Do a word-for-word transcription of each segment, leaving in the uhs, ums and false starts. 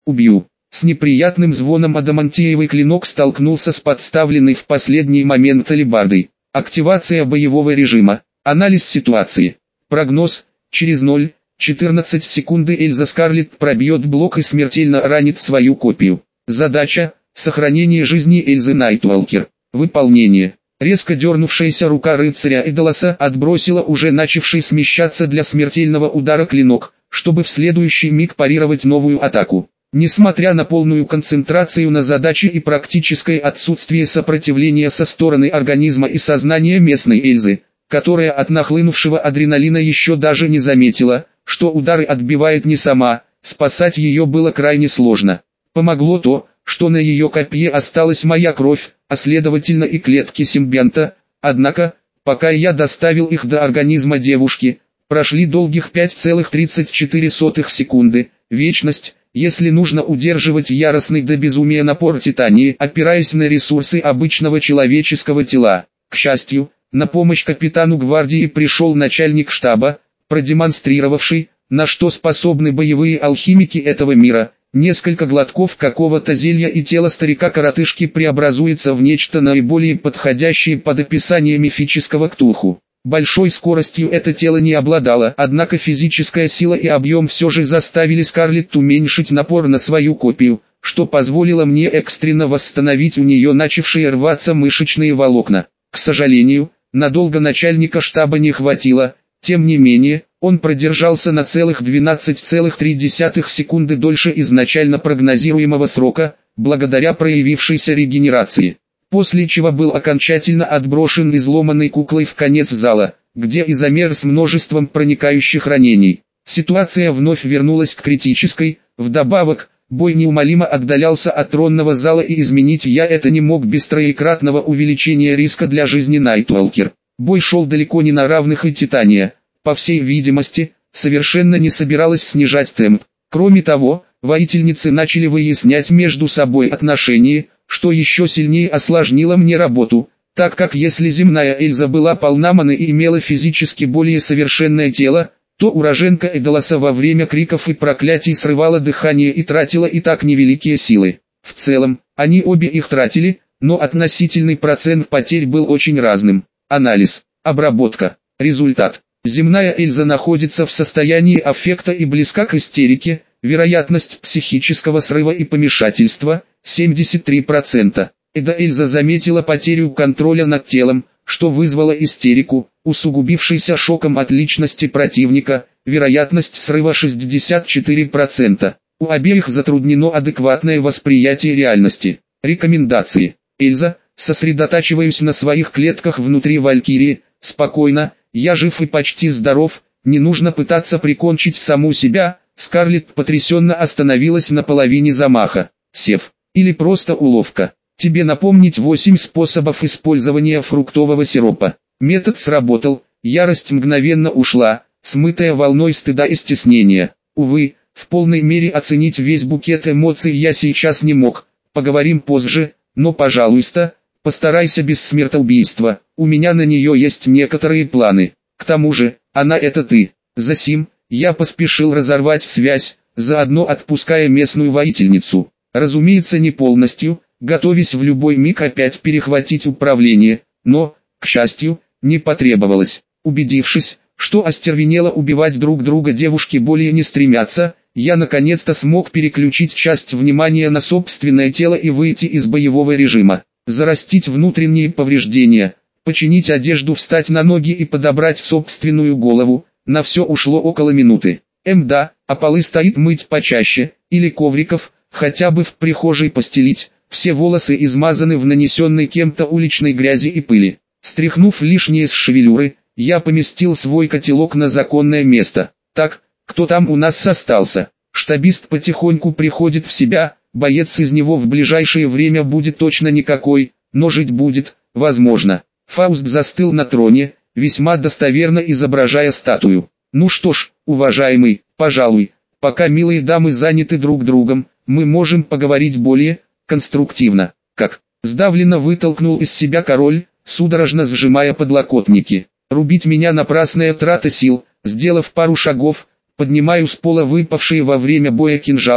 Убью. С неприятным звоном адамантиевый клинок столкнулся с подставленной в последний момент алебардой. Активация боевого режима. Анализ ситуации. Прогноз. Через ноль целых четырнадцать секунды Эльза Скарлетт пробьет блок и смертельно ранит свою копию. Задача. Сохранение жизни Эльзы Найтвалкер. Выполнение. Резко дернувшаяся рука рыцаря Эдалоса отбросила уже начавший смещаться для смертельного удара клинок, чтобы в следующий миг парировать новую атаку. Несмотря на полную концентрацию на задаче и практическое отсутствие сопротивления со стороны организма и сознания местной Эльзы, которая от нахлынувшего адреналина еще даже не заметила, что удары отбивает не сама, спасать ее было крайне сложно. Помогло то, что на ее копье осталась моя кровь, а следовательно и клетки симбионта, однако, пока я доставил их до организма девушки, прошли долгих пять целых тридцать четыре сотых секунды, вечность, если нужно удерживать яростный до безумия напор титании, опираясь на ресурсы обычного человеческого тела. К счастью, на помощь капитану гвардии пришел начальник штаба, продемонстрировавший, на что способны боевые алхимики этого мира. Несколько глотков какого-то зелья и тело старика-коротышки преобразуется в нечто наиболее подходящее под описание мифического ктулху. Большой скоростью это тело не обладало, однако физическая сила и объем все же заставили Скарлетт уменьшить напор на свою копию, что позволило мне экстренно восстановить у нее начавшие рваться мышечные волокна. К сожалению, надолго начальника штаба не хватило, тем не менее, он продержался на целых двенадцать целых три десятых секунды дольше изначально прогнозируемого срока, благодаря проявившейся регенерации. После чего был окончательно отброшен изломанной куклой в конец зала, где и замер с множеством проникающих ранений. Ситуация вновь вернулась к критической, вдобавок, бой неумолимо отдалялся от тронного зала и изменить я это не мог без троекратного увеличения риска для жизни Найтвалкер. Бой шел далеко не на равных, и Титания, по всей видимости, совершенно не собиралась снижать темп. Кроме того, воительницы начали выяснять между собой отношения, что еще сильнее осложнило мне работу, так как если земная Эльза была полна маны и имела физически более совершенное тело, то уроженка Эдалоса во время криков и проклятий срывала дыхание и тратила и так невеликие силы. В целом, они обе их тратили, но относительный процент потерь был очень разным. Анализ, обработка, результат. Земная Эльза находится в состоянии аффекта и близка к истерике, вероятность психического срыва и помешательства – семьдесят три процента. Эда Эльза заметила потерю контроля над телом, что вызвало истерику, усугубившийся шоком от личности противника, вероятность срыва шестьдесят четыре процента. У обеих затруднено адекватное восприятие реальности. Рекомендации. Эльза, сосредотачиваюсь на своих клетках внутри Валькирии, спокойно, я жив и почти здоров, не нужно пытаться прикончить саму себя. Скарлетт потрясенно остановилась на половине замаха. Сев. Или просто уловка. Тебе напомнить восемь способов использования фруктового сиропа. Метод сработал, ярость мгновенно ушла, смытая волной стыда и стеснения. Увы, в полной мере оценить весь букет эмоций я сейчас не мог, поговорим позже, но пожалуйста, постарайся без смертоубийства, у меня на нее есть некоторые планы. К тому же, она это ты. Засим, я поспешил разорвать связь, заодно отпуская местную воительницу. Разумеется, не полностью, готовясь в любой миг опять перехватить управление, но, к счастью, не потребовалось. Убедившись, что остервенело убивать друг друга девушки более не стремятся, я наконец-то смог переключить часть внимания на собственное тело и выйти из боевого режима. Зарастить внутренние повреждения, починить одежду, встать на ноги и подобрать собственную голову, на все ушло около минуты. Мда, а полы стоит мыть почаще, или ковриков, хотя бы в прихожей постелить, все волосы измазаны в нанесенной кем-то уличной грязи и пыли. Стряхнув лишнее с шевелюры, я поместил свой котелок на законное место. Так, кто там у нас остался? Штабист потихоньку приходит в себя, боец из него в ближайшее время будет точно никакой, но жить будет, возможно. Фауст застыл на троне, весьма достоверно изображая статую. Ну что ж, уважаемый, пожалуй, пока милые дамы заняты друг другом, мы можем поговорить более конструктивно. Как? Сдавленно вытолкнул из себя король, судорожно сжимая подлокотники. Рубить меня напрасная трата сил. Сделав пару шагов, поднимаю с пола выпавшие во время боя кинжалы.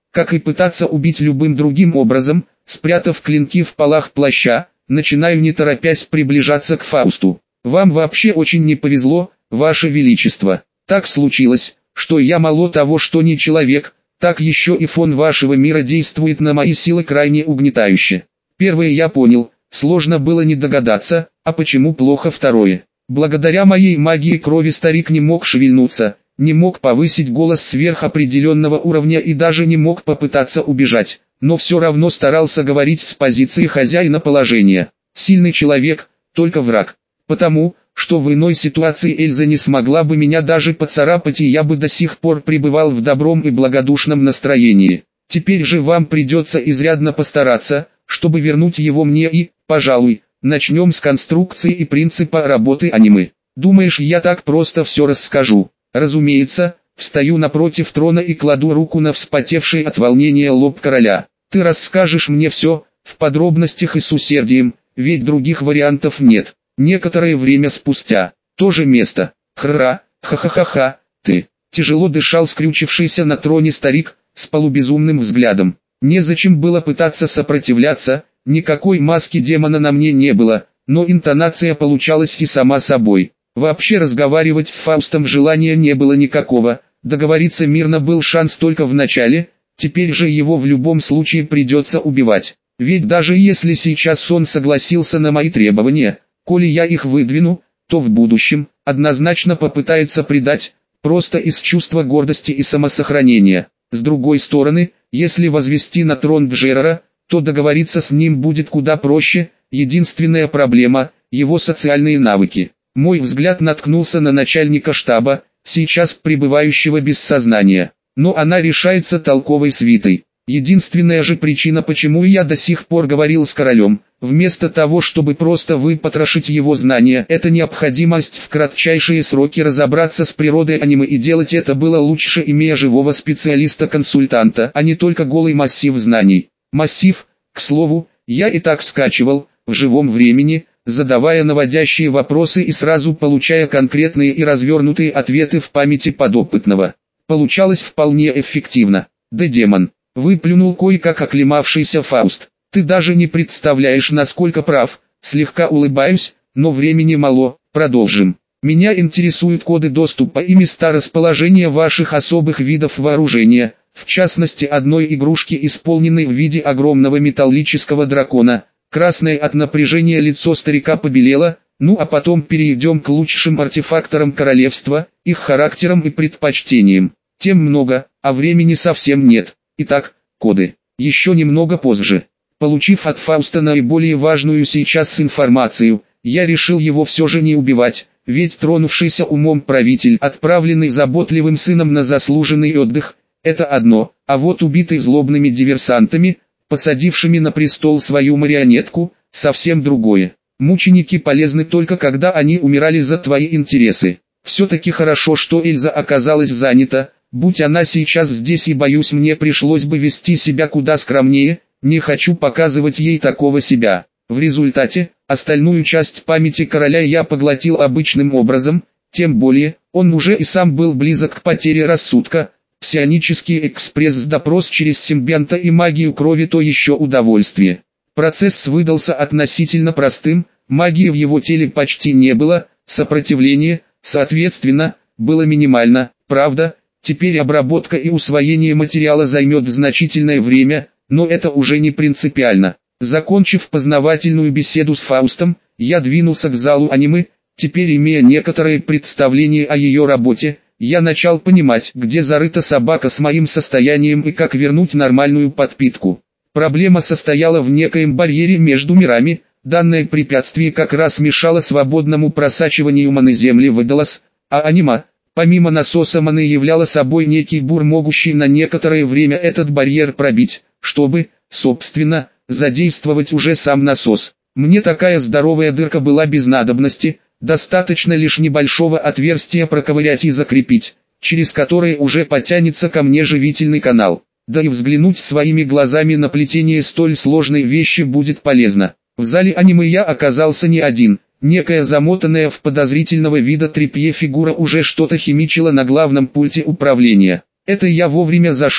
как и пытаться убить любым другим образом, спрятав клинки в полах плаща, начинаю не торопясь приближаться к Фаусту. «Вам вообще очень не повезло, Ваше Величество. Так случилось, что я мало того, что не человек, так еще и фон вашего мира действует на мои силы крайне угнетающе. Первое я понял, сложно было не догадаться, а почему плохо второе. Благодаря моей магии крови старик не мог шевельнуться, не мог повысить голос сверх определенного уровня и даже не мог попытаться убежать, но все равно старался говорить с позиции хозяина положения. Сильный человек, только враг. Потому, что в иной ситуации Эльза не смогла бы меня даже поцарапать, и я бы до сих пор пребывал в добром и благодушном настроении. Теперь же вам придется изрядно постараться, чтобы вернуть его мне и, пожалуй, начнем с конструкции и принципа работы аниме. Думаешь, я так просто все расскажу? Разумеется. Встаю напротив трона и кладу руку на вспотевший от волнения лоб короля. Ты расскажешь мне все, в подробностях и с усердием, ведь других вариантов нет. Некоторое время спустя, то же место. Хра, ха-ха-ха-ха, ты. Тяжело дышал скрючившийся на троне старик, с полубезумным взглядом. Незачем было пытаться сопротивляться, никакой маски демона на мне не было, но интонация получалась и сама собой. Вообще разговаривать с Фаустом желания не было никакого, договориться мирно был шанс только в начале, теперь же его в любом случае придется убивать. Ведь даже если сейчас он согласился на мои требования, коли я их выдвину, то в будущем, однозначно попытается предать, просто из чувства гордости и самосохранения. С другой стороны, если возвести на трон Джерара, то договориться с ним будет куда проще, единственная проблема – его социальные навыки. Мой взгляд наткнулся на начальника штаба, сейчас пребывающего без сознания, но она решается толковой свитой. Единственная же причина, почему я до сих пор говорил с королем, вместо того, чтобы просто выпотрошить его знания, это необходимость в кратчайшие сроки разобраться с природой аниме, и делать это было лучше, имея живого специалиста-консультанта, а не только голый массив знаний. Массив, к слову, я и так скачивал, в живом времени, задавая наводящие вопросы и сразу получая конкретные и развернутые ответы в памяти подопытного. Получалось вполне эффективно. Да демон! Выплюнул кое-как оклемавшийся Фауст. Ты даже не представляешь, насколько прав. Слегка улыбаюсь, но времени мало, продолжим. Меня интересуют коды доступа и места расположения ваших особых видов вооружения, в частности одной игрушки, исполненной в виде огромного металлического дракона. Красное от напряжения лицо старика побелело, ну а потом перейдем к лучшим артефакторам королевства, их характерам и предпочтениям. Тем много, а времени совсем нет. Итак, коды. Еще немного позже. Получив от Фауста наиболее важную сейчас информацию, я решил его все же не убивать, ведь тронувшийся умом правитель, отправленный заботливым сыном на заслуженный отдых, это одно, а вот убитый злобными диверсантами, посадившими на престол свою марионетку, совсем другое. Мученики полезны только когда они умирали за твои интересы. Все-таки хорошо, что Эльза оказалась занята. Будь она сейчас здесь, и боюсь, мне пришлось бы вести себя куда скромнее, не хочу показывать ей такого себя. В результате, остальную часть памяти короля я поглотил обычным образом, тем более, он уже и сам был близок к потере рассудка. Псионический экспресс-допрос через симбионта и магию крови — то еще удовольствие. Процесс выдался относительно простым, магии в его теле почти не было, сопротивление, соответственно, было минимально, правда. Теперь обработка и усвоение материала займет значительное время, но это уже не принципиально. Закончив познавательную беседу с Фаустом, я двинулся к залу аниме. Теперь, имея некоторое представление о ее работе, я начал понимать, где зарыта собака с моим состоянием и как вернуть нормальную подпитку. Проблема состояла в некоем барьере между мирами. Данное препятствие как раз мешало свободному просачиванию маны земли в Эдолас, а аниме, помимо насоса маны, являла собой некий бур, могущий на некоторое время этот барьер пробить, чтобы, собственно, задействовать уже сам насос. Мне такая здоровая дырка была без надобности, достаточно лишь небольшого отверстия проковырять и закрепить, через которое уже потянется ко мне живительный канал. Да и взглянуть своими глазами на плетение столь сложной вещи будет полезно. В зале аниме я оказался не один. Некая замотанная в подозрительного вида тряпье фигура уже что-то химичила на главном пульте управления. Это я вовремя зашел,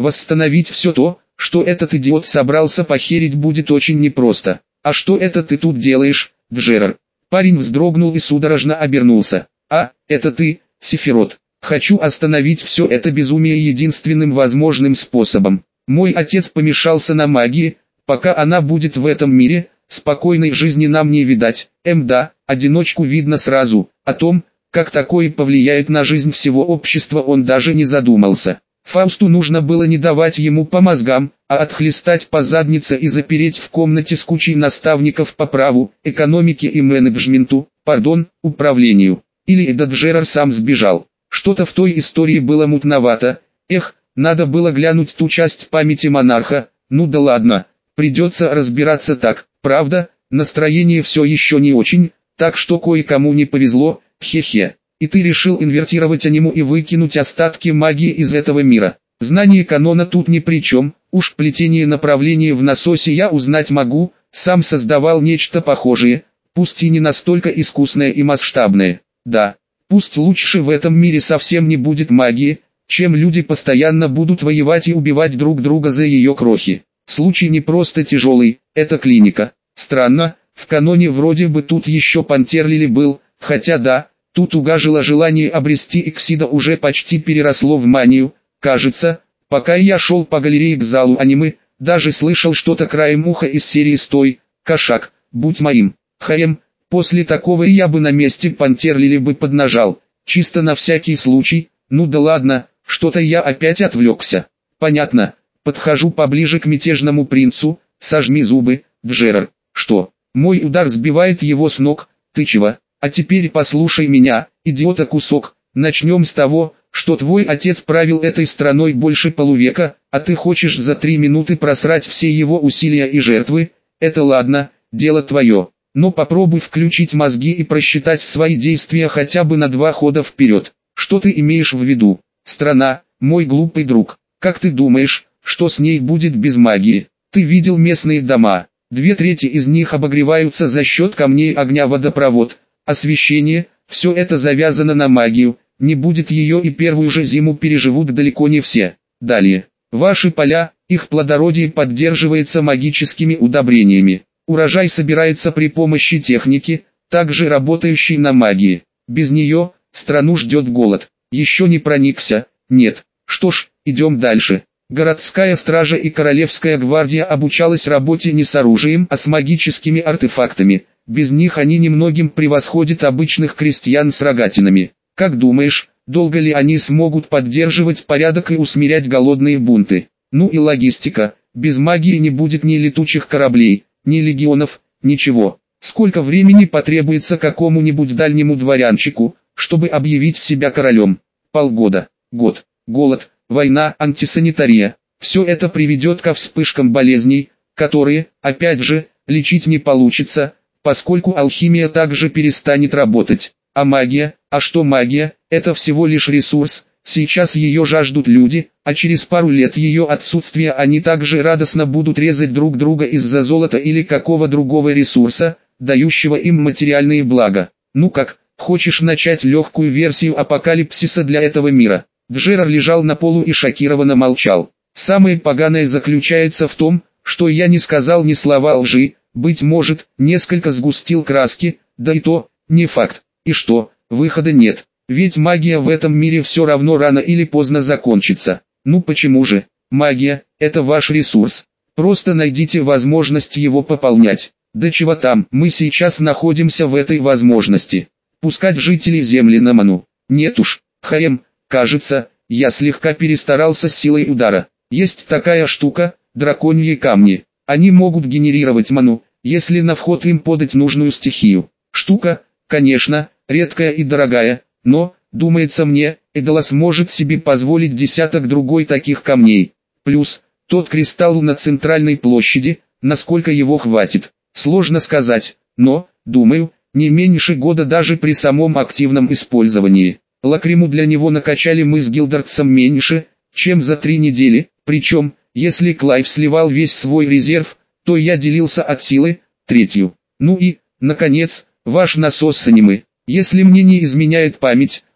Восстановить все то, что этот идиот собрался похерить, будет очень непросто. А что это ты тут делаешь, Джерар? Парень вздрогнул и судорожно обернулся. А, это ты, Сефирот. Хочу остановить все это безумие единственным возможным способом. Мой отец помешался на магии, пока она будет в этом мире, спокойной жизни нам не видать. Эм да, одиночку видно сразу. О том, как такое повлияет на жизнь всего общества, он даже не задумался. Фаусту нужно было не давать ему по мозгам, а отхлестать по заднице и запереть в комнате с кучей наставников по праву, экономике и менеджменту, пардон, управлению. Или этот Джерар сам сбежал. Что-то в той истории было мутновато. Эх, надо было глянуть ту часть памяти монарха. Ну да ладно, придется разбираться так. Правда, настроение все еще не очень, так что кое-кому не повезло, хе-хе. И ты решил инвертировать аниму и выкинуть остатки магии из этого мира. Знание канона тут ни при чем, уж плетение направления в насосе я узнать могу, сам создавал нечто похожее, пусть и не настолько искусное и масштабное. Да, пусть лучше в этом мире совсем не будет магии, чем люди постоянно будут воевать и убивать друг друга за ее крохи. Случай не просто тяжелый, это клиника. Странно, в каноне вроде бы тут еще Пантерлили был, хотя да, тут угажило желание обрести Эксида уже почти переросло в манию. Кажется, пока я шел по галерее к залу аниме, даже слышал что-то краем уха из серии «Стой, кошак, будь моим». Хаем, после такого я бы на месте Пантерлили бы поднажал, чисто на всякий случай. Ну да ладно, что-то я опять отвлекся. Понятно, подхожу поближе к мятежному принцу, сожми зубы, Джерар. Что, мой удар сбивает его с ног, ты чего? А теперь послушай меня, идиота кусок, начнем с того, что твой отец правил этой страной больше полувека, а ты хочешь за три минуты просрать все его усилия и жертвы. Это ладно, дело твое, но попробуй включить мозги и просчитать свои действия хотя бы на два хода вперед. Что ты имеешь в виду? Страна, мой глупый друг, как ты думаешь, что с ней будет без магии? Ты видел местные дома, две трети из них обогреваются за счет камней огня, водопровод, освещение, все это завязано на магию. Не будет ее и первую же зиму переживут далеко не все. Далее. Ваши поля, их плодородие поддерживается магическими удобрениями. Урожай собирается при помощи техники, также работающей на магии. Без нее, страну ждет голод. Еще не проникся? Нет. Что ж, идем дальше. Городская стража и королевская гвардия обучалась работе не с оружием, а с магическими артефактами. Без них они немногим превосходят обычных крестьян с рогатинами. Как думаешь, долго ли они смогут поддерживать порядок и усмирять голодные бунты? Ну и логистика. Без магии не будет ни летучих кораблей, ни легионов, ничего. Сколько времени потребуется какому-нибудь дальнему дворянчику, чтобы объявить себя королем? Полгода, год, голод, война, антисанитария. Все это приведет ко вспышкам болезней, которые, опять же, лечить не получится, поскольку алхимия также перестанет работать. А магия, а что магия, это всего лишь ресурс, сейчас ее жаждут люди, а через пару лет ее отсутствия они также радостно будут резать друг друга из-за золота или какого другого ресурса, дающего им материальные блага. Ну как, хочешь начать легкую версию апокалипсиса для этого мира? Джерар лежал на полу и шокированно молчал. Самое поганое заключается в том, что я не сказал ни слова лжи, быть может, несколько сгустил краски, да и то, не факт. И что, выхода нет, ведь магия в этом мире все равно рано или поздно закончится. Ну почему же? Магия – это ваш ресурс. Просто найдите возможность его пополнять. Да чего там, мы сейчас находимся в этой возможности. Пускать жителей Земли на ману. Нет уж, Хаем, кажется, я слегка перестарался с силой удара. Есть такая штука, драконьи камни. Они могут генерировать ману, если на вход им подать нужную стихию. Штука, конечно, редкая и дорогая, но, думается мне, Эдалас может себе позволить десяток другой таких камней. Плюс, тот кристалл на центральной площади, насколько его хватит, сложно сказать, но, думаю, не меньше года даже при самом активном использовании. Лакриму для него накачали мы с Гилдартсом меньше, чем за три недели, причем, если Клайв сливал весь свой резерв, то я делился от силы, третью. Ну и, наконец, ваш насос с аниме. Если мне не изменяет память,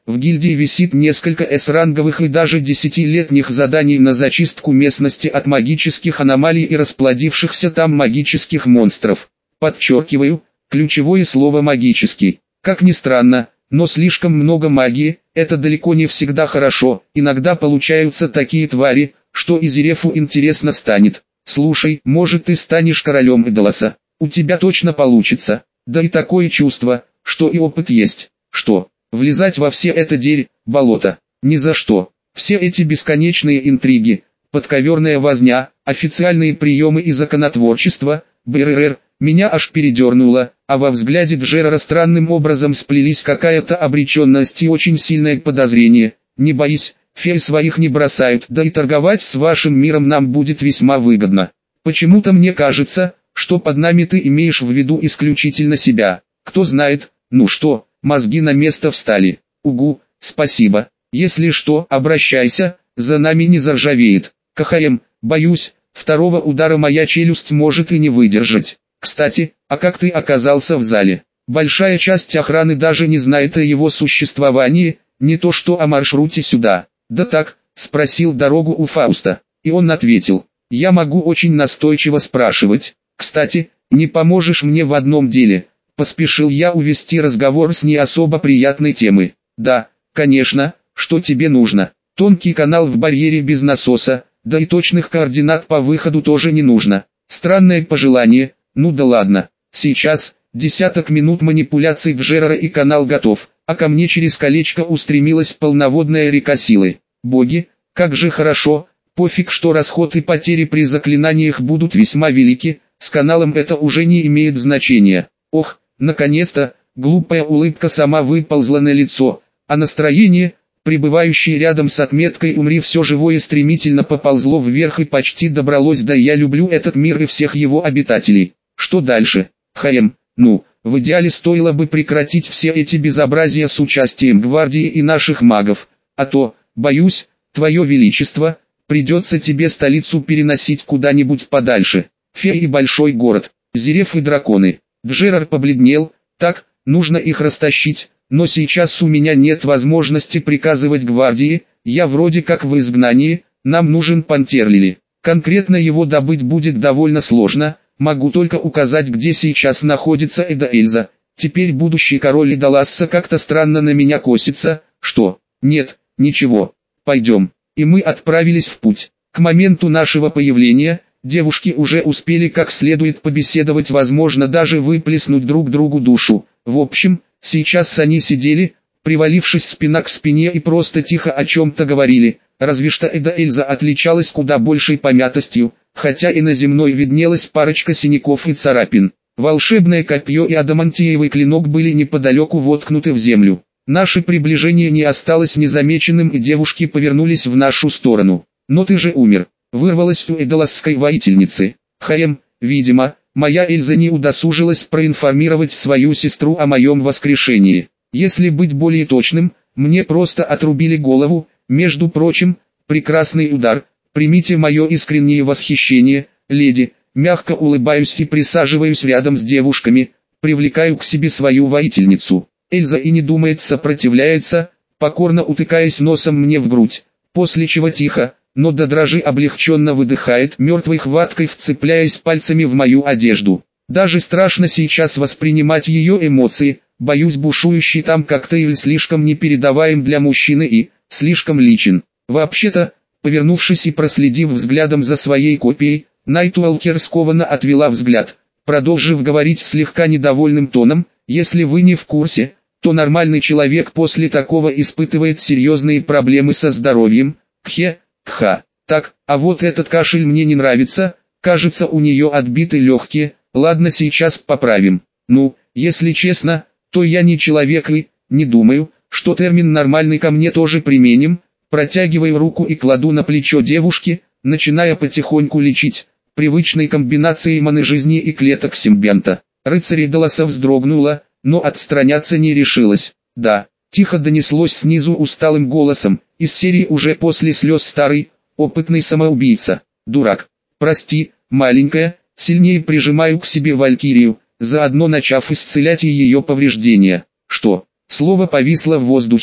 В гильдии висит несколько эс-ранговых и даже десятилетних заданий на зачистку местности от магических аномалий и расплодившихся там магических монстров. Подчеркиваю, ключевое слово «магический». Как ни странно, но слишком много магии – это далеко не всегда хорошо, иногда получаются такие твари, что и Зерефу интересно станет. Слушай, может ты станешь королем Эдолоса, у тебя точно получится, да и такое чувство, что и опыт есть. Что, влезать во все это дерь, болото? Ни за что. Все эти бесконечные интриги, подковерная возня, официальные приемы и законотворчество, БРР, меня аж передернуло, а во взгляде Джерара странным образом сплелись какая-то обреченность и очень сильное подозрение. Не боись, фей своих не бросают, да и торговать с вашим миром нам будет весьма выгодно. Почему-то мне кажется, что под нами ты имеешь в виду исключительно себя. Кто знает, ну что, мозги на место встали. Угу, спасибо. Если что, обращайся, за нами не заржавеет. КХМ, боюсь, второго удара моя челюсть может и не выдержать. Кстати, а как ты оказался в зале? Большая часть охраны даже не знает о его существовании, не то что о маршруте сюда. Да так, спросил дорогу у Фауста, и он ответил: я могу очень настойчиво спрашивать. Кстати, не поможешь мне в одном деле? Поспешил я увести разговор с не особо приятной темы. Да, конечно, что тебе нужно? Тонкий канал в барьере без насоса, да и точных координат по выходу тоже не нужно. Странное пожелание, ну да ладно. Сейчас, десяток минут манипуляций в Джерара и канал готов, а ко мне через колечко устремилась полноводная река силы. Боги, как же хорошо, пофиг что расход и потери при заклинаниях будут весьма велики, с каналом это уже не имеет значения. Ох, наконец-то, глупая улыбка сама выползла на лицо, а настроение, пребывающее рядом с отметкой «Умри все живое» стремительно поползло вверх и почти добралось до «Я люблю этот мир и всех его обитателей». Что дальше? ХМ, ну, в идеале стоило бы прекратить все эти безобразия с участием гвардии и наших магов, а то, боюсь, твое величество, придется тебе столицу переносить куда-нибудь подальше. Феи и большой город, Зереф и драконы. Джерар побледнел, так, нужно их растащить, но сейчас у меня нет возможности приказывать гвардии, я вроде как в изгнании, нам нужен Пантерлили. Конкретно его добыть будет довольно сложно, могу только указать, где сейчас находится Эда Эльза. Теперь будущий король Эдоласса как-то странно на меня косится. Что? Нет, ничего, пойдем. И мы отправились в путь. К моменту нашего появления, девушки уже успели как следует побеседовать, возможно даже выплеснуть друг другу душу. В общем, сейчас они сидели, привалившись спина к спине и просто тихо о чем-то говорили, разве что Эда Эльза отличалась куда большей помятостью, хотя и на земной виднелась парочка синяков и царапин. Волшебное копье и адамантиевый клинок были неподалеку воткнуты в землю. Наше приближение не осталось незамеченным, и девушки повернулись в нашу сторону. «Но ты же умер», — вырвалось у эдоласской воительницы. «ХМ, видимо, моя Эльза не удосужилась проинформировать свою сестру о моем воскрешении. Если быть более точным, мне просто отрубили голову, между прочим, прекрасный удар. Примите мое искреннее восхищение, леди». Мягко улыбаюсь и присаживаюсь рядом с девушками, привлекаю к себе свою воительницу. Эльза и не думает, сопротивляется, покорно утыкаясь носом мне в грудь, после чего тихо, но до дрожи облегченно выдыхает, мертвой хваткой вцепляясь пальцами в мою одежду. Даже страшно сейчас воспринимать ее эмоции, боюсь, бушующий там коктейль слишком непередаваем для мужчины и слишком личен. Вообще-то, повернувшись и проследив взглядом за своей копией, Найтуэлкер скованно отвела взгляд, продолжив говорить слегка недовольным тоном: «Если вы не в курсе, то нормальный человек после такого испытывает серьезные проблемы со здоровьем. Кхе, кха. Так, а вот этот кашель мне не нравится, кажется, у нее отбиты легкие, ладно, сейчас поправим. Ну, если честно, то я не человек и, не думаю, что термин «нормальный» ко мне тоже применим». Протягиваю руку и кладу на плечо девушки, начиная потихоньку лечить, привычной комбинацией маны жизни и клеток симбионта. Рыцарь Эдолоса вздрогнула, но отстраняться не решилась. «Да», — тихо донеслось снизу усталым голосом, из серии уже после слез старый, опытный самоубийца. «Дурак. Прости, маленькая», сильнее прижимаю к себе Валькирию, заодно начав исцелять и ее повреждения. «Что?» Слово повисло в воздухе,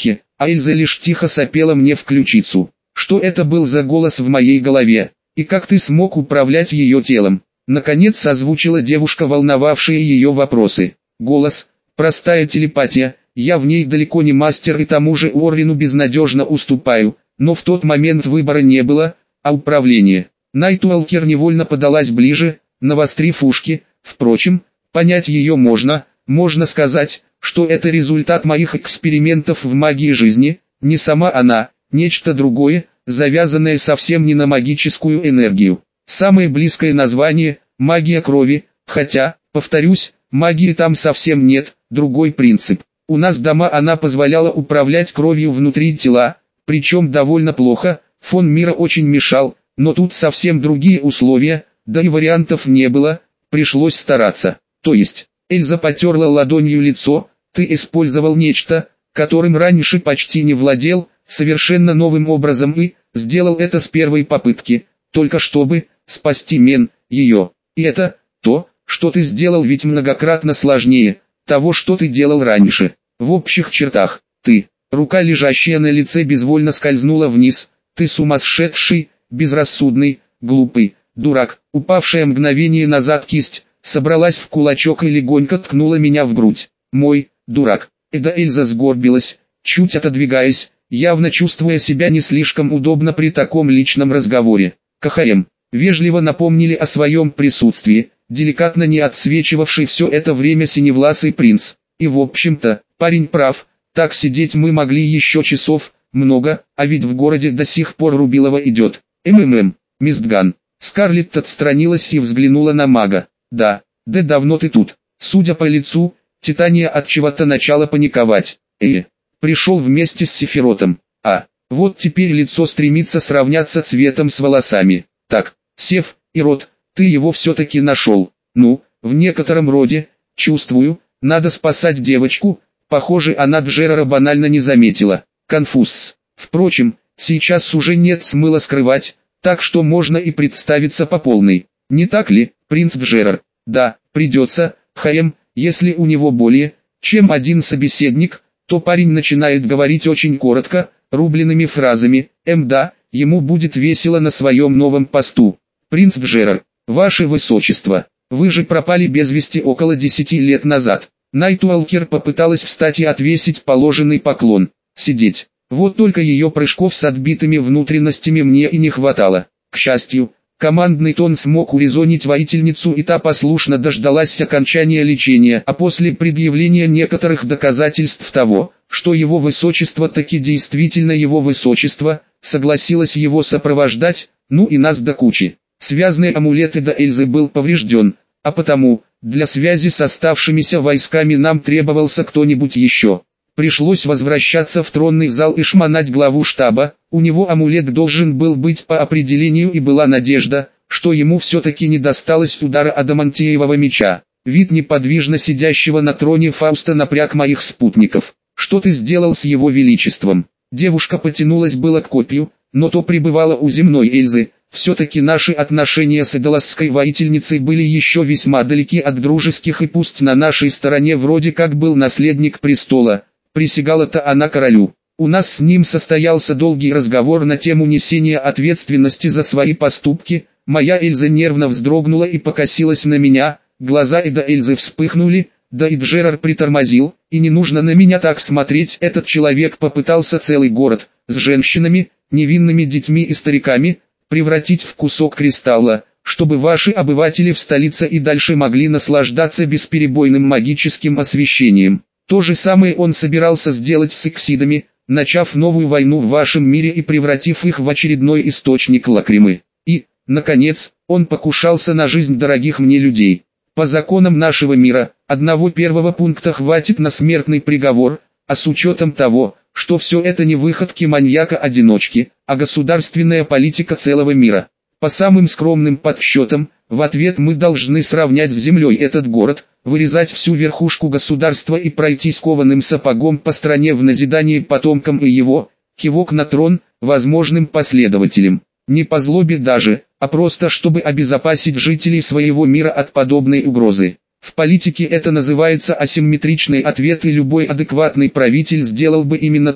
а Эльза лишь тихо сопела мне в ключицу. Что это был за голос в моей голове? И как ты смог управлять ее телом? Наконец озвучила девушка волновавшие ее вопросы. Голос, простая телепатия, я в ней далеко не мастер и тому же Уоррену безнадежно уступаю, но в тот момент выбора не было, а управление. Найтуэлкер невольно подалась ближе, навострив ушки, впрочем, понять ее можно, можно сказать, что это результат моих экспериментов в магии жизни, не сама она, нечто другое, завязанное совсем не на магическую энергию. Самое близкое название – магия крови, хотя, повторюсь, магии там совсем нет, другой принцип. У нас дома она позволяла управлять кровью внутри тела, причем довольно плохо, фон мира очень мешал, но тут совсем другие условия, да и вариантов не было, пришлось стараться. То есть, Эльза потерла ладонью лицо, ты использовал нечто, которым раньше почти не владел, совершенно новым образом и сделал это с первой попытки, только чтобы спасти Мен, ее. И это то, что ты сделал, ведь многократно сложнее того, что ты делал раньше. В общих чертах, ты, рука, лежащая на лице, безвольно скользнула вниз, ты сумасшедший, безрассудный, глупый, дурак. Упавшая мгновение назад кисть собралась в кулачок и легонько ткнула меня в грудь. Мой, дурак. Эда Эльза сгорбилась, чуть отодвигаясь, явно чувствуя себя не слишком удобно при таком личном разговоре. КХМ. Вежливо напомнили о своем присутствии, деликатно не отсвечивавший все это время синевласый принц. И в общем-то, парень прав, так сидеть мы могли еще часов, много, а ведь в городе до сих пор Рубилова идет. МММ, Мистган. Скарлетт отстранилась и взглянула на мага. Да, да давно ты тут. Судя по лицу, Титания от чего-то начала паниковать. Э, пришел вместе с Сефиротом. А, вот теперь лицо стремится сравняться цветом с волосами. Так, Сеф, Ирод, ты его все-таки нашел. Ну, в некотором роде, чувствую, надо спасать девочку. Похоже, она Джерара банально не заметила. Конфуз. Впрочем, сейчас уже нет смысла скрывать, так что можно и представиться по полной. Не так ли, принц Джерар? Да, придется, ХМ, если у него более, чем один собеседник, то парень начинает говорить очень коротко, рубленными фразами. М да, ему будет весело на своем новом посту. Принц Джерар, ваше высочество, вы же пропали без вести около десяти лет назад. Найтуэлкер попыталась встать и отвесить положенный поклон. Сидеть. Вот только ее прыжков с отбитыми внутренностями мне и не хватало. К счастью, командный тон смог урезонить воительницу, и та послушно дождалась окончания лечения, а после предъявления некоторых доказательств того, что его высочество таки действительно его высочество, согласилась его сопровождать, ну и нас до кучи. Связанный амулет Эда Эльзы был поврежден, а потому, для связи с оставшимися войсками нам требовался кто-нибудь еще. Пришлось возвращаться в тронный зал и шмонать главу штаба, у него амулет должен был быть по определению, и была надежда, что ему все-таки не досталось удара адамантиевого меча. Вид неподвижно сидящего на троне Фауста напряг моих спутников. Что ты сделал с его величеством? Девушка потянулась было к копью, но то пребывала у земной Эльзы. Все-таки наши отношения с эдоласской воительницей были еще весьма далеки от дружеских, и пусть на нашей стороне вроде как был наследник престола, присягала-то она королю. У нас с ним состоялся долгий разговор на тему несения ответственности за свои поступки. Моя Эльза нервно вздрогнула и покосилась на меня, глаза Эда Эльзы вспыхнули, да и Джерар притормозил, и не нужно на меня так смотреть, этот человек попытался целый город, с женщинами, невинными детьми и стариками, превратить в кусок кристалла, чтобы ваши обыватели в столице и дальше могли наслаждаться бесперебойным магическим освещением. То же самое он собирался сделать с эксидами, начав новую войну в вашем мире и превратив их в очередной источник лакримы. И, наконец, он покушался на жизнь дорогих мне людей. По законам нашего мира, одного первого пункта хватит на смертный приговор, а с учетом того, что все это не выходки маньяка-одиночки, а государственная политика целого мира. По самым скромным подсчетам, в ответ мы должны сравнять с землей этот город, вырезать всю верхушку государства и пройтись кованым сапогом по стране в назидание потомкам и его, кивок на трон, возможным последователям. Не по злобе даже, а просто чтобы обезопасить жителей своего мира от подобной угрозы. В политике это называется асимметричный ответ, и любой адекватный правитель сделал бы именно так,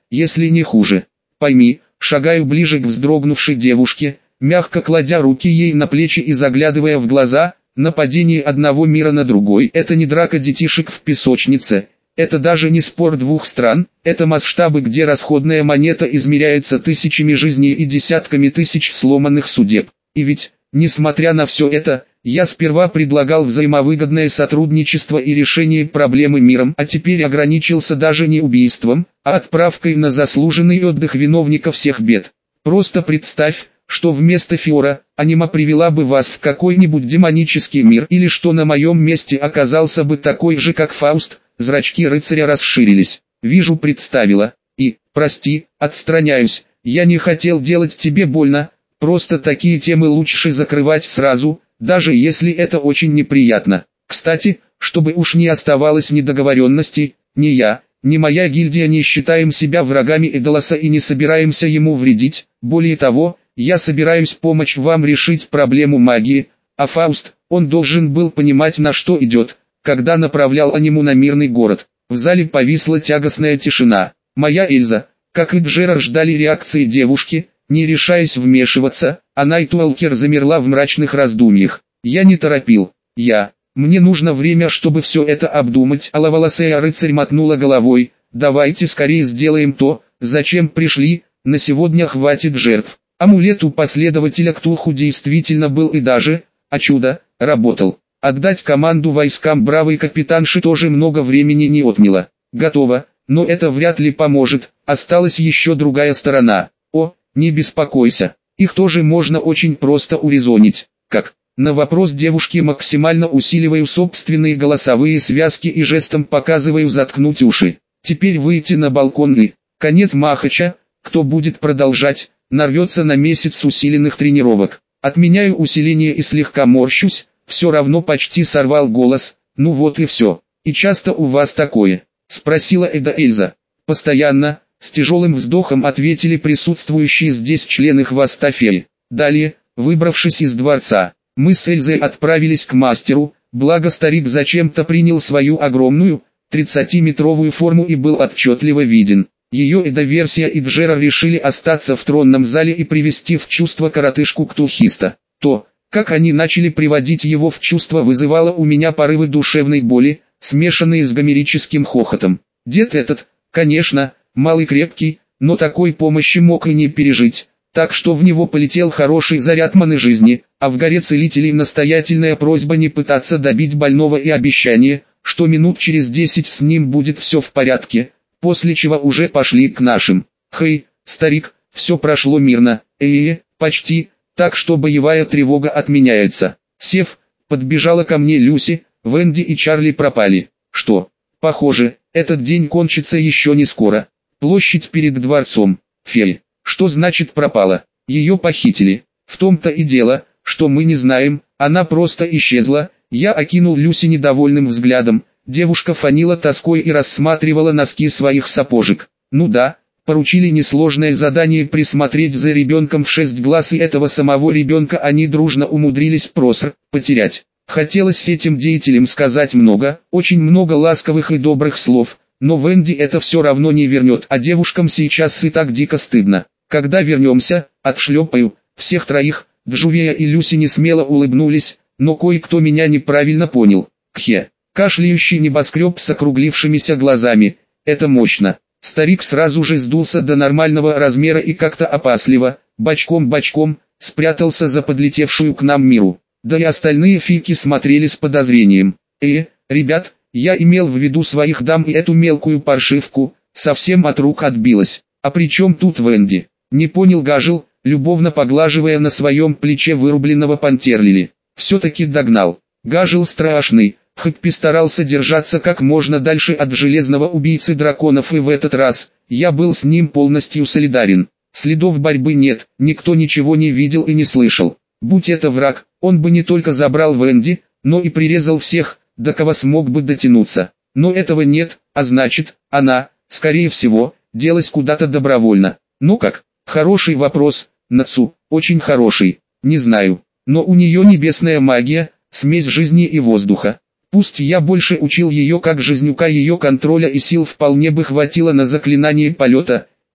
если не хуже. Пойми, шагаю ближе к вздрогнувшей девушке, мягко кладя руки ей на плечи и заглядывая в глаза. Нападение одного мира на другой – это не драка детишек в песочнице, это даже не спор двух стран, это масштабы, где расходная монета измеряется тысячами жизней и десятками тысяч сломанных судеб. И ведь, несмотря на все это, я сперва предлагал взаимовыгодное сотрудничество и решение проблемы миром, а теперь ограничился даже не убийством, а отправкой на заслуженный отдых виновника всех бед. Просто представь, что вместо Фиора, анима привела бы вас в какой-нибудь демонический мир, или что на моем месте оказался бы такой же, как Фауст. Зрачки рыцаря расширились. Вижу, представила. И, прости, отстраняюсь, я не хотел делать тебе больно, просто такие темы лучше закрывать сразу, даже если это очень неприятно. Кстати, чтобы уж не оставалось недоговоренностей, ни я, ни моя гильдия не считаем себя врагами Эдолоса и не собираемся ему вредить, более того, я собираюсь помочь вам решить проблему магии, а Фауст, он должен был понимать, на что идет, когда направлял аниму на мирный город. В зале повисла тягостная тишина. Моя Эльза, как и Джерар, ждали реакции девушки, не решаясь вмешиваться, а Найтуэлкер замерла в мрачных раздумьях. Я не торопил. Я... Мне нужно время, чтобы все это обдумать. Аловолосая рыцарь мотнула головой. Давайте скорее сделаем то, зачем пришли, на сегодня хватит жертв. Амулет у последователя Ктулху действительно был и даже, а чудо, работал. Отдать команду войскам бравой капитанши тоже много времени не отняло. Готово, но это вряд ли поможет, осталась еще другая сторона. О, не беспокойся, их тоже можно очень просто урезонить. Как? На вопрос девушки максимально усиливаю собственные голосовые связки и жестом показываю заткнуть уши. Теперь выйти на балкон и... Конец Махача, кто будет продолжать, нарвется на месяц усиленных тренировок. Отменяю усиление и слегка морщусь. Все равно почти сорвал голос. Ну вот и все. И часто у вас такое? Спросила Эда Эльза. Постоянно, с тяжелым вздохом ответили присутствующие здесь члены хвоста феи. Далее, выбравшись из дворца, мы с Эльзой отправились к мастеру, благо старик зачем-то принял свою огромную, тридцатиметровую форму и был отчетливо виден. Ее Эда-версия и Джерар решили остаться в тронном зале и привести в чувство коротышку-ктулхиста. То, как они начали приводить его в чувство, вызывало у меня порывы душевной боли, смешанные с гомерическим хохотом. Дед этот, конечно, малый крепкий, но такой помощи мог и не пережить, так что в него полетел хороший заряд маны жизни, а в горе целителей настоятельная просьба не пытаться добить больного и обещание, что минут через десять с ним будет все в порядке, после чего уже пошли к нашим. Хей, старик, все прошло мирно, э-э, почти. Так что боевая тревога отменяется. Сев, подбежала ко мне Люси, Венди и Чарли пропали. Что? Похоже, этот день кончится еще не скоро. Площадь перед дворцом. Фея. Что значит пропала? Ее похитили. В том-то и дело, что мы не знаем, она просто исчезла. Я окинул Люси недовольным взглядом. Девушка фанила тоской и рассматривала носки своих сапожек. Ну да. Поручили несложное задание присмотреть за ребенком в шесть глаз, и этого самого ребенка они дружно умудрились просто потерять. Хотелось этим деятелям сказать много, очень много ласковых и добрых слов, но Венди это все равно не вернет, а девушкам сейчас и так дико стыдно. Когда вернемся, отшлепаю, всех троих. Джувия и Люси не смело улыбнулись, но кое-кто меня неправильно понял. Кхе, кашляющий небоскреб с округлившимися глазами, это мощно. Старик сразу же сдулся до нормального размера и как-то опасливо, бочком-бочком, спрятался за подлетевшую к нам Миру. Да и остальные фики смотрели с подозрением. Э, ребят, я имел в виду своих дам, и эту мелкую паршивку, совсем от рук отбилась. А при чем тут Венди? Не понял Гажил, любовно поглаживая на своем плече вырубленного Пантерлили. Все-таки догнал. Гажил страшный. Хэппи старался держаться как можно дальше от железного убийцы драконов, и в этот раз я был с ним полностью солидарен. Следов борьбы нет, никто ничего не видел и не слышал. Будь это враг, он бы не только забрал Венди, но и прирезал всех, до кого смог бы дотянуться. Но этого нет, а значит, она, скорее всего, делась куда-то добровольно. Ну как? Хороший вопрос, Нацу, очень хороший, не знаю. Но у нее небесная магия, смесь жизни и воздуха. Пусть я больше учил ее как жизнюка, ее контроля и сил вполне бы хватило на заклинание полета,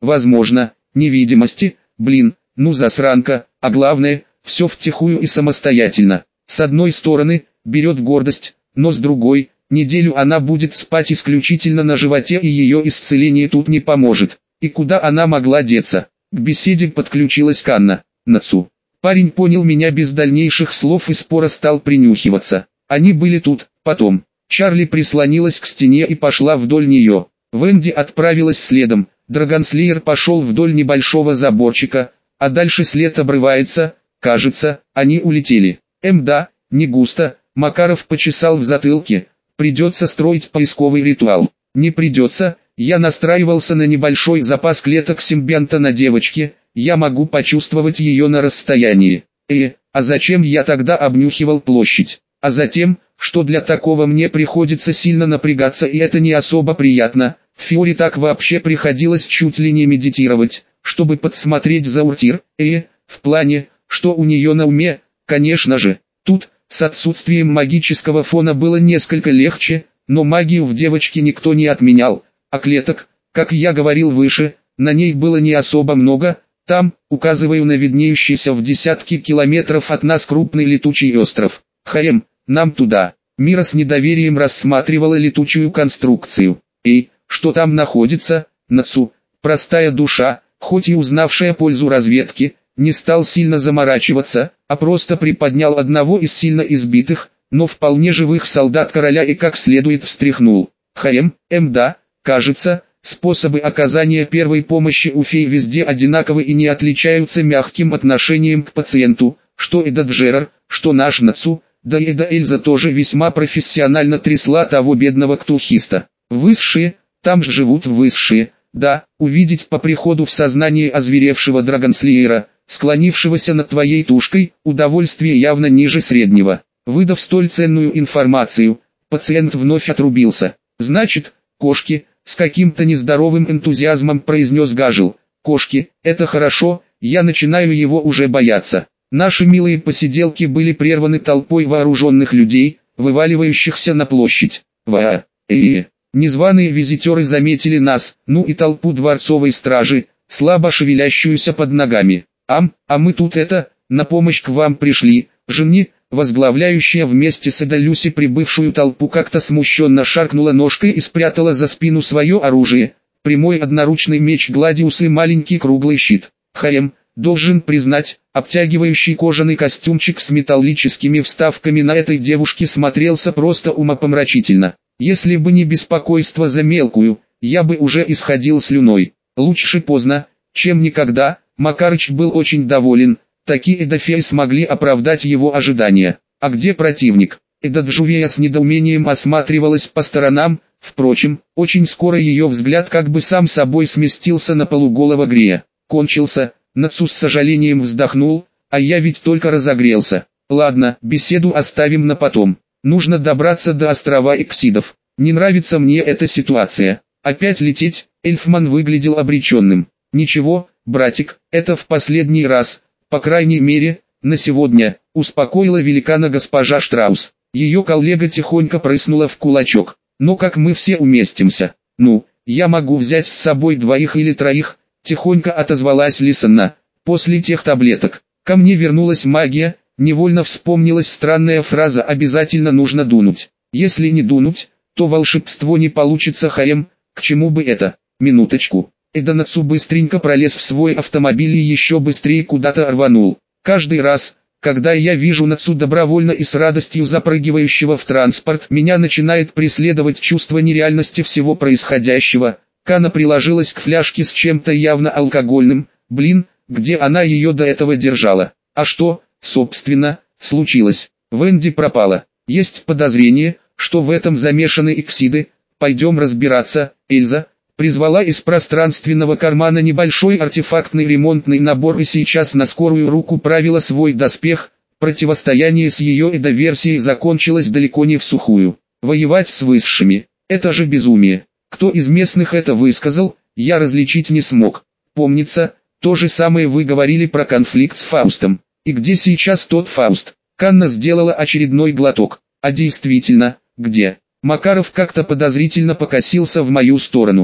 возможно, невидимости, блин, ну засранка, а главное, все втихую и самостоятельно. С одной стороны, берет гордость, но с другой, неделю она будет спать исключительно на животе и ее исцеление тут не поможет. И куда она могла деться? К беседе подключилась Канна. Нацу. Парень понял меня без дальнейших слов и спора стал принюхиваться. Они были тут, потом. Чарли прислонилась к стене и пошла вдоль нее. Венди отправилась следом. Драгонслеер пошел вдоль небольшого заборчика, а дальше след обрывается, кажется, они улетели. Эм да, не густо, Макаров почесал в затылке, придется строить поисковый ритуал. Не придется, я настраивался на небольшой запас клеток симбионта на девочке, я могу почувствовать ее на расстоянии. Э, а зачем я тогда обнюхивал площадь? А затем, что для такого мне приходится сильно напрягаться и это не особо приятно. В Фиоре так вообще приходилось чуть ли не медитировать, чтобы подсмотреть за Уртир, э, в плане, что у нее на уме, конечно же. Тут, с отсутствием магического фона было несколько легче, но магию в девочке никто не отменял, а клеток, как я говорил выше, на ней было не особо много. Там, указываю на виднеющийся в десятки километров от нас крупный летучий остров. Хаем, нам туда. Мира с недоверием рассматривала летучую конструкцию. Эй, что там находится? Нацу, простая душа, хоть и узнавшая пользу разведки, не стал сильно заморачиваться, а просто приподнял одного из сильно избитых, но вполне живых солдат короля и как следует встряхнул. Хаем, эм да, кажется, способы оказания первой помощи у фей везде одинаковы и не отличаются мягким отношением к пациенту, что Эда Джерар, что наш Нацу, да и Эда Эльза тоже весьма профессионально трясла того бедного ктулхиста. Высшие, там ж живут высшие, да, увидеть по приходу в сознание озверевшего драгонслеера, склонившегося над твоей тушкой, удовольствие явно ниже среднего. Выдав столь ценную информацию, пациент вновь отрубился. Значит, кошки, с каким-то нездоровым энтузиазмом произнес Гажил. Кошки, это хорошо, я начинаю его уже бояться. Наши милые посиделки были прерваны толпой вооруженных людей, вываливающихся на площадь. Ва, э, незваные визитеры заметили нас, ну и толпу дворцовой стражи, слабо шевелящуюся под ногами. Ам, а мы тут это, на помощь к вам пришли. Жени, возглавляющая вместе с Эда Люси прибывшую толпу, как-то смущенно шаркнула ножкой и спрятала за спину свое оружие, прямой одноручный меч Гладиус и маленький круглый щит. Хаем, должен признать, обтягивающий кожаный костюмчик с металлическими вставками на этой девушке смотрелся просто умопомрачительно. Если бы не беспокойство за мелкую, я бы уже исходил слюной. Лучше поздно, чем никогда. Макарыч был очень доволен, такие эдафеи смогли оправдать его ожидания. А где противник? Эда Джувея с недоумением осматривалась по сторонам, впрочем, очень скоро ее взгляд как бы сам собой сместился на полуголого Грея. Кончился, Нацу с сожалением вздохнул, а я ведь только разогрелся. Ладно, беседу оставим на потом. Нужно добраться до острова Эксидов. Не нравится мне эта ситуация. Опять лететь? Эльфман выглядел обреченным. Ничего, братик, это в последний раз, по крайней мере, на сегодня, успокоила великана госпожа Штраус. Ее коллега тихонько прыснула в кулачок. Но как мы все уместимся? Ну, я могу взять с собой двоих или троих, тихонько отозвалась Лисанна. После тех таблеток, ко мне вернулась магия, невольно вспомнилась странная фраза «обязательно нужно дунуть». Если не дунуть, то волшебство не получится. Хаем, к чему бы это? Минуточку. Эда Нацу быстренько пролез в свой автомобиль и еще быстрее куда-то рванул. Каждый раз, когда я вижу Нацу добровольно и с радостью запрыгивающего в транспорт, меня начинает преследовать чувство нереальности всего происходящего. Кана приложилась к фляжке с чем-то явно алкогольным. Блин, где она ее до этого держала? А что, собственно, случилось? Венди пропала. Есть подозрение, что в этом замешаны Эксиды. Пойдем разбираться, Эльза. Призвала из пространственного кармана небольшой артефактный ремонтный набор и сейчас на скорую руку правила свой доспех. Противостояние с ее эдоверсией закончилось далеко не всухую. Воевать с высшими – это же безумие. Кто из местных это высказал, я различить не смог. Помнится, то же самое вы говорили про конфликт с Фаустом. И где сейчас тот Фауст? Канна сделала очередной глоток. А действительно, где? Макаров как-то подозрительно покосился в мою сторону.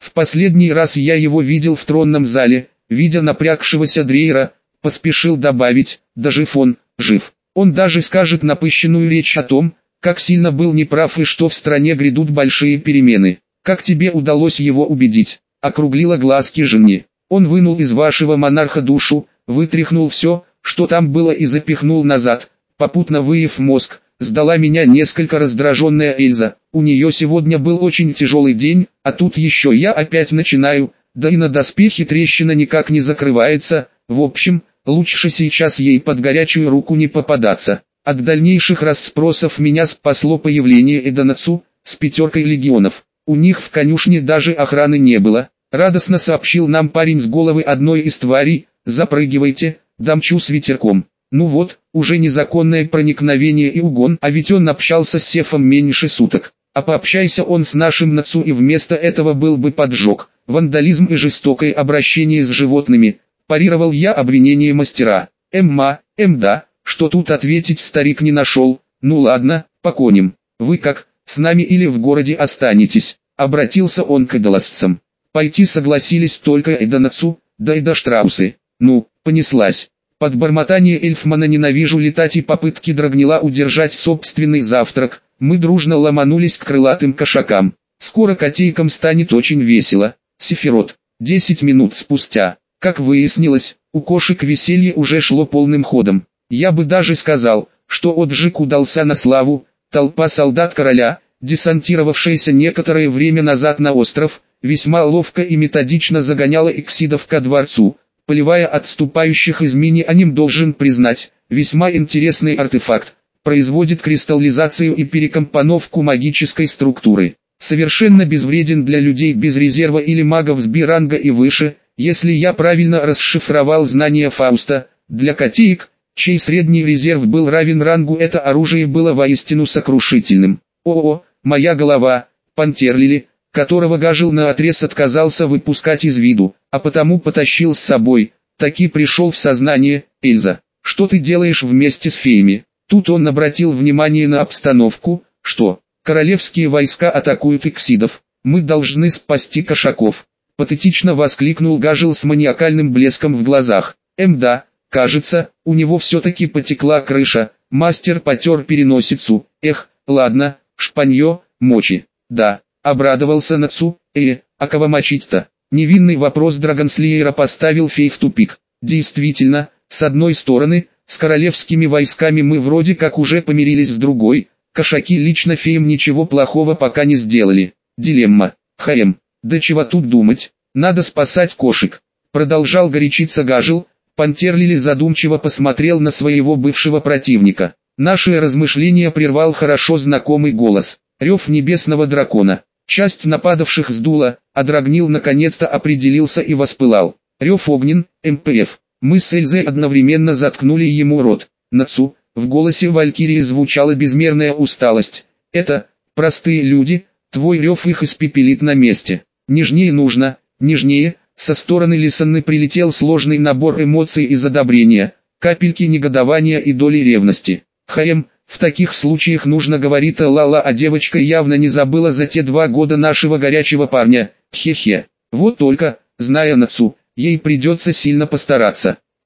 В последний раз я его видел в тронном зале, видя напрягшегося Дрейра, поспешил добавить, да жив он, жив. Он даже скажет напыщенную речь о том, как сильно был неправ и что в стране грядут большие перемены. Как тебе удалось его убедить? Округлила глазки Женни. Он вынул из вашего монарха душу, вытряхнул все, что там было, и запихнул назад, попутно выев мозг. Сдала меня несколько раздраженная Эльза. У нее сегодня был очень тяжелый день, а тут еще я опять начинаю, да и на доспехе трещина никак не закрывается. В общем, лучше сейчас ей под горячую руку не попадаться. От дальнейших расспросов меня спасло появление Эдонацу с пятеркой легионов. У них в конюшне даже охраны не было. Радостно сообщил нам парень с головы одной из тварей: запрыгивайте, дамчу с ветерком. Ну вот, уже незаконное проникновение и угон, а ведь он общался с Сефом меньше суток. А пообщайся он с нашим Нацу, и вместо этого был бы поджог, вандализм и жестокое обращение с животными. Парировал я обвинение мастера. Эмма, эмда, что тут ответить старик не нашел. Ну ладно, поконим. Вы как, с нами или в городе останетесь? Обратился он к эдоласцам. Пойти согласились только Эдонацу, да и Даштраусы. Ну, понеслась. Под бормотание Эльфмана «ненавижу летать» и попытки Драгнила удержать собственный завтрак, мы дружно ломанулись к крылатым кошакам. Скоро котейкам станет очень весело. Сефирот. Десять минут спустя. Как выяснилось, у кошек веселье уже шло полным ходом. Я бы даже сказал, что отжиг удался на славу. Толпа солдат короля, десантировавшаяся некоторое время назад на остров, весьма ловко и методично загоняла эксидов ко дворцу, поливая отступающих из мини-аним. Должен признать, весьма интересный артефакт, производит кристаллизацию и перекомпоновку магической структуры. Совершенно безвреден для людей без резерва или магов с би-ранга и выше, если я правильно расшифровал знания Фауста. Для котеек, чей средний резерв был равен рангу, это оружие было воистину сокрушительным. О-о, моя голова, Пантерлили, которого Гажил наотрез отказался выпускать из виду, а потому потащил с собой, таки пришел в сознание. Эльза, что ты делаешь вместе с феями? Тут он обратил внимание на обстановку. Что, королевские войска атакуют эксидов? Мы должны спасти кошаков. Патетично воскликнул Гажил с маниакальным блеском в глазах. Эм да, кажется, у него все-таки потекла крыша. Мастер потер переносицу. Эх, ладно, шпанье, мочи. Да, обрадовался Нацу. Э, а кого мочить-то? Невинный вопрос Драгонслеера поставил фей в тупик. Действительно, с одной стороны, с королевскими войсками мы вроде как уже помирились, с другой, кошаки лично феям ничего плохого пока не сделали. Дилемма. Хм, да чего тут думать, надо спасать кошек. Продолжал горячиться Гажил. Пантерлили задумчиво посмотрел на своего бывшего противника. Наши размышления прервал хорошо знакомый голос. Рев небесного дракона. Часть нападавших сдуло, а Драгнил наконец-то определился и воспылал. Рев огнен, эм пэ эф. Мы с Эльзой одновременно заткнули ему рот. Нацу, в голосе Валькирии звучала безмерная усталость. Это, простые люди, твой рев их испепелит на месте. Нежнее нужно, нежнее. Со стороны Лисанны прилетел сложный набор эмоций из одобрения, капельки негодования и доли ревности. Хм, в таких случаях нужно, говорит Лала, а девочка явно не забыла за те два года нашего горячего парня. Хе-хе. Вот только, зная Нацу, ей придется сильно постараться.